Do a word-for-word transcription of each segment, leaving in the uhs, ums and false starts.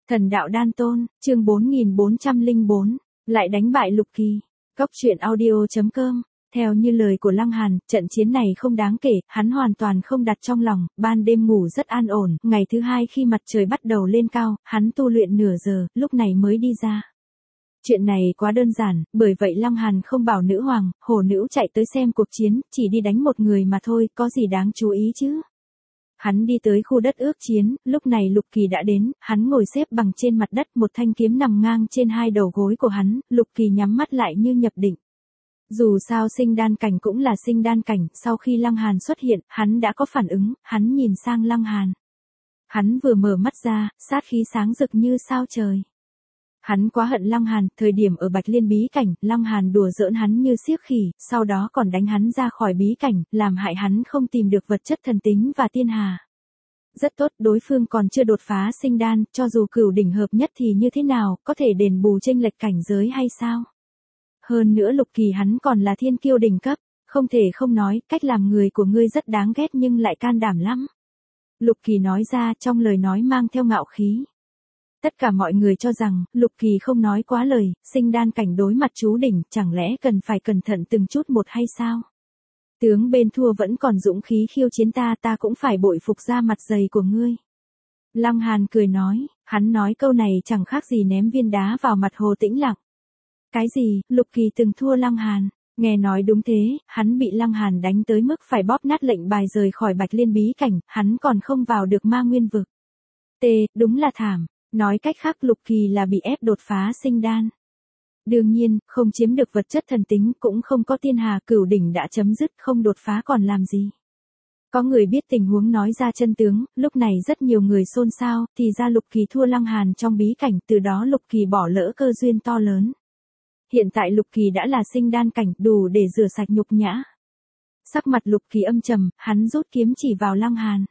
Thần đạo đan tôn, chương bốn nghìn bốn trăm lẻ bốn, lại đánh bại Lục Kỳ. Cốc truyện audio chấm com. Theo như lời của Lăng Hàn, trận chiến này không đáng kể, hắn hoàn toàn không đặt trong lòng, ban đêm ngủ rất an ổn, ngày thứ hai khi mặt trời bắt đầu lên cao, hắn tu luyện nửa giờ, lúc này mới đi ra. Chuyện này quá đơn giản, bởi vậy Lăng Hàn không bảo nữ hoàng, hồ nữ chạy tới xem cuộc chiến, chỉ đi đánh một người mà thôi, có gì đáng chú ý chứ. Hắn đi tới khu đất ước chiến, lúc này Lục Kỳ đã đến, hắn ngồi xếp bằng trên mặt đất, một thanh kiếm nằm ngang trên hai đầu gối của hắn, Lục Kỳ nhắm mắt lại như nhập định. Dù sao sinh đan cảnh cũng là sinh đan cảnh, sau khi Lăng Hàn xuất hiện, hắn đã có phản ứng, hắn nhìn sang Lăng Hàn. Hắn vừa mở mắt ra, sát khí sáng rực như sao trời. Hắn quá hận Lăng Hàn, thời điểm ở Bạch Liên bí cảnh, Lăng Hàn đùa giỡn hắn như xiếc khỉ, sau đó còn đánh hắn ra khỏi bí cảnh, làm hại hắn không tìm được vật chất thần tính và tiên hà. Rất tốt, đối phương còn chưa đột phá sinh đan, cho dù cửu đỉnh hợp nhất thì như thế nào, có thể đền bù chênh lệch cảnh giới hay sao? Hơn nữa Lục Kỳ hắn còn là thiên kiêu đỉnh cấp, không thể không nói, cách làm người của ngươi rất đáng ghét nhưng lại can đảm lắm. Lục Kỳ nói ra, trong lời nói mang theo ngạo khí. Tất cả mọi người cho rằng, Lục Kỳ không nói quá lời, sinh đan cảnh đối mặt chú đỉnh, chẳng lẽ cần phải cẩn thận từng chút một hay sao? Tướng bên thua vẫn còn dũng khí khiêu chiến ta, ta cũng phải bội phục ra mặt dày của ngươi. Lăng Hàn cười nói, hắn nói câu này chẳng khác gì ném viên đá vào mặt Hồ Tĩnh Lặng. Cái gì, Lục Kỳ từng thua Lăng Hàn? Nghe nói đúng thế, hắn bị Lăng Hàn đánh tới mức phải bóp nát lệnh bài rời khỏi Bạch Liên bí cảnh, hắn còn không vào được Ma Nguyên vực. T, đúng là thảm. Nói cách khác Lục Kỳ là bị ép đột phá sinh đan. Đương nhiên, không chiếm được vật chất thần tính, cũng không có tiên hà, cửu đỉnh đã chấm dứt, không đột phá còn làm gì. Có người biết tình huống nói ra chân tướng, lúc này rất nhiều người xôn xao, thì ra Lục Kỳ thua Lăng Hàn trong bí cảnh, từ đó Lục Kỳ bỏ lỡ cơ duyên to lớn. Hiện tại Lục Kỳ đã là sinh đan cảnh, đủ để rửa sạch nhục nhã. Sắc mặt Lục Kỳ âm trầm, hắn rút kiếm chỉ vào Lăng Hàn.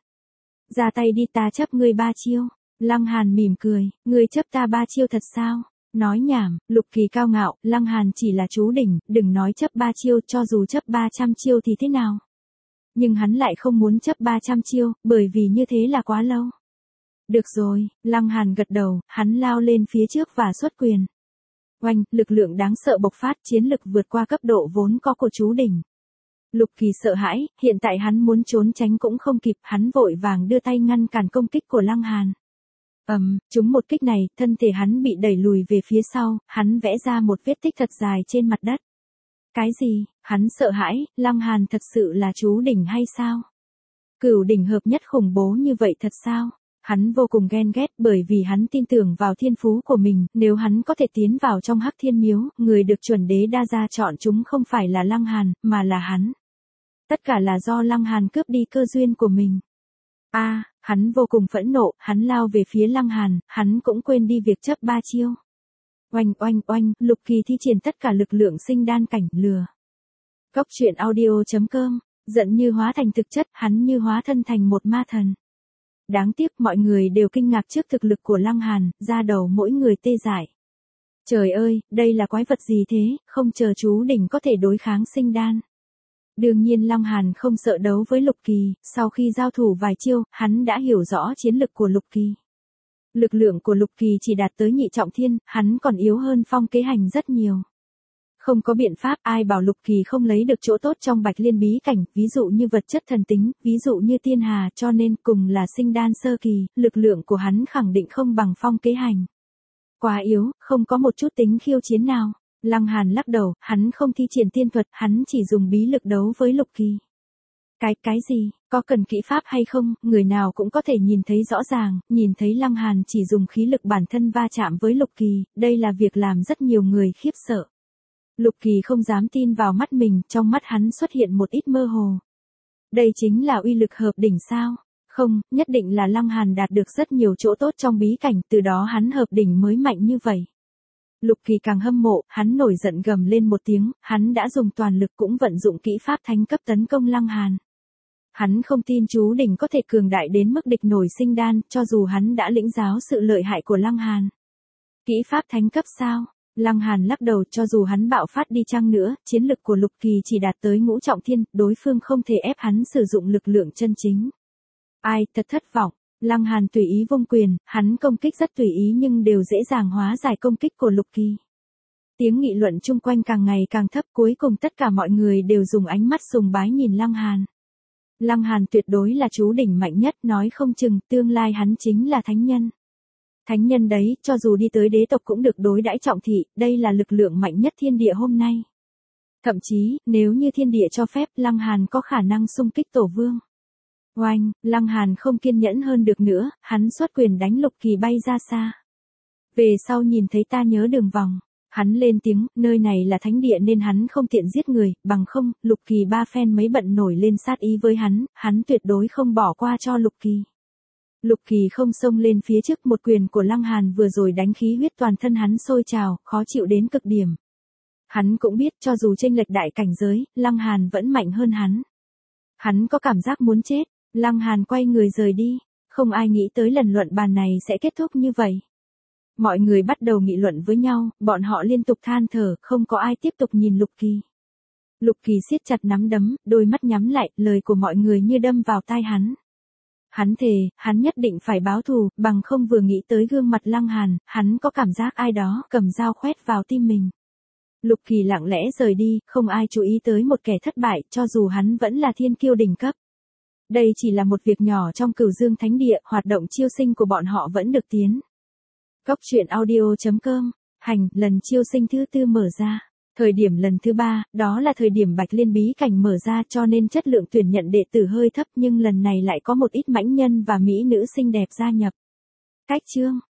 Ra tay đi, ta chấp ngươi ba chiêu. Lăng Hàn mỉm cười, ngươi chấp ta ba chiêu thật sao? Nói nhảm, Lục Kỳ cao ngạo, Lăng Hàn chỉ là chú đỉnh, đừng nói chấp ba chiêu, cho dù chấp ba trăm chiêu thì thế nào? Nhưng hắn lại không muốn chấp ba trăm chiêu, bởi vì như thế là quá lâu. Được rồi, Lăng Hàn gật đầu, hắn lao lên phía trước và xuất quyền. Oanh, lực lượng đáng sợ bộc phát, chiến lực vượt qua cấp độ vốn có của chú đỉnh. Lục Kỳ sợ hãi, hiện tại hắn muốn trốn tránh cũng không kịp, hắn vội vàng đưa tay ngăn cản công kích của Lăng Hàn. Ầm, um, trúng một kích này, thân thể hắn bị đẩy lùi về phía sau, hắn vẽ ra một vết tích thật dài trên mặt đất. Cái gì? Hắn sợ hãi, Lăng Hàn thật sự là chú đỉnh hay sao? Cửu đỉnh hợp nhất khủng bố như vậy thật sao? Hắn vô cùng ghen ghét bởi vì hắn tin tưởng vào thiên phú của mình, nếu hắn có thể tiến vào trong Hắc Thiên Miếu, người được chuẩn đế đa gia chọn chúng không phải là Lăng Hàn, mà là hắn. Tất cả là do Lăng Hàn cướp đi cơ duyên của mình. A, à, hắn vô cùng phẫn nộ, hắn lao về phía Lăng Hàn, hắn cũng quên đi việc chấp ba chiêu. Oanh oanh oanh, Lục Kỳ thi triển tất cả lực lượng sinh đan cảnh, lừa. Cốc truyện audio chấm com, giận như hóa thành thực chất, hắn như hóa thân thành một ma thần. Đáng tiếc mọi người đều kinh ngạc trước thực lực của Lăng Hàn, da đầu mỗi người tê dại. Trời ơi, đây là quái vật gì thế, không chờ chú đỉnh có thể đối kháng sinh đan. Đương nhiên Lăng Hàn không sợ đấu với Lục Kỳ, sau khi giao thủ vài chiêu, hắn đã hiểu rõ chiến lực của Lục Kỳ. Lực lượng của Lục Kỳ chỉ đạt tới nhị trọng thiên, hắn còn yếu hơn Phong Kế Hành rất nhiều. Không có biện pháp, ai bảo Lục Kỳ không lấy được chỗ tốt trong Bạch Liên bí cảnh, ví dụ như vật chất thần tính, ví dụ như tiên hà, cho nên cùng là sinh đan sơ kỳ, lực lượng của hắn khẳng định không bằng Phong Kế Hành. Quá yếu, không có một chút tính khiêu chiến nào. Lăng Hàn lắc đầu, hắn không thi triển tiên thuật, hắn chỉ dùng bí lực đấu với Lục Kỳ. Cái, cái gì, có cần kỹ pháp hay không, người nào cũng có thể nhìn thấy rõ ràng, nhìn thấy Lăng Hàn chỉ dùng khí lực bản thân va chạm với Lục Kỳ, đây là việc làm rất nhiều người khiếp sợ. Lục Kỳ không dám tin vào mắt mình, trong mắt hắn xuất hiện một ít mơ hồ. Đây chính là uy lực hợp đỉnh sao? Không, nhất định là Lăng Hàn đạt được rất nhiều chỗ tốt trong bí cảnh, từ đó hắn hợp đỉnh mới mạnh như vậy. Lục Kỳ càng hâm mộ, hắn nổi giận gầm lên một tiếng, hắn đã dùng toàn lực cũng vận dụng kỹ pháp thánh cấp tấn công Lăng Hàn. Hắn không tin chú đỉnh có thể cường đại đến mức địch nổi sinh đan, cho dù hắn đã lĩnh giáo sự lợi hại của Lăng Hàn. Kỹ pháp thánh cấp sao? Lăng Hàn lắc đầu, cho dù hắn bạo phát đi chăng nữa, chiến lực của Lục Kỳ chỉ đạt tới ngũ trọng thiên, đối phương không thể ép hắn sử dụng lực lượng chân chính. Ai, thật thất vọng. Lăng Hàn tùy ý vung quyền, hắn công kích rất tùy ý nhưng đều dễ dàng hóa giải công kích của Lục Kỳ. Tiếng nghị luận chung quanh càng ngày càng thấp, cuối cùng tất cả mọi người đều dùng ánh mắt sùng bái nhìn Lăng Hàn. Lăng Hàn tuyệt đối là chú đỉnh mạnh nhất, nói không chừng tương lai hắn chính là thánh nhân. Thánh nhân đấy, cho dù đi tới đế tộc cũng được đối đãi trọng thị, đây là lực lượng mạnh nhất thiên địa hôm nay. Thậm chí, nếu như thiên địa cho phép, Lăng Hàn có khả năng xung kích tổ vương. Oanh, Lăng Hàn không kiên nhẫn hơn được nữa, hắn xuất quyền đánh Lục Kỳ bay ra xa. Về sau nhìn thấy ta nhớ đường vòng, hắn lên tiếng, nơi này là thánh địa nên hắn không tiện giết người, bằng không, Lục Kỳ ba phen mấy bận nổi lên sát ý với hắn, hắn tuyệt đối không bỏ qua cho Lục Kỳ. Lục Kỳ không xông lên phía trước, một quyền của Lăng Hàn vừa rồi đánh khí huyết toàn thân hắn sôi trào, khó chịu đến cực điểm. Hắn cũng biết cho dù chênh lệch đại cảnh giới, Lăng Hàn vẫn mạnh hơn hắn. Hắn có cảm giác muốn chết, Lăng Hàn quay người rời đi, không ai nghĩ tới lần luận bàn này sẽ kết thúc như vậy. Mọi người bắt đầu nghị luận với nhau, bọn họ liên tục than thở, không có ai tiếp tục nhìn Lục Kỳ. Lục Kỳ siết chặt nắm đấm, đôi mắt nhắm lại, lời của mọi người như đâm vào tai hắn. Hắn thề, hắn nhất định phải báo thù, bằng không vừa nghĩ tới gương mặt Lăng Hàn, hắn có cảm giác ai đó cầm dao khoét vào tim mình. Lục Kỳ lặng lẽ rời đi, không ai chú ý tới một kẻ thất bại, cho dù hắn vẫn là thiên kiêu đỉnh cấp. Đây chỉ là một việc nhỏ trong Cửu Dương Thánh Địa, hoạt động chiêu sinh của bọn họ vẫn được tiến. Cốc truyện audio chấm com, hành, lần chiêu sinh thứ tư mở ra. Thời điểm lần thứ ba, đó là thời điểm Bạch Liên bí cảnh mở ra, cho nên chất lượng tuyển nhận đệ tử hơi thấp, nhưng lần này lại có một ít mãnh nhân và mỹ nữ xinh đẹp gia nhập. Cách chương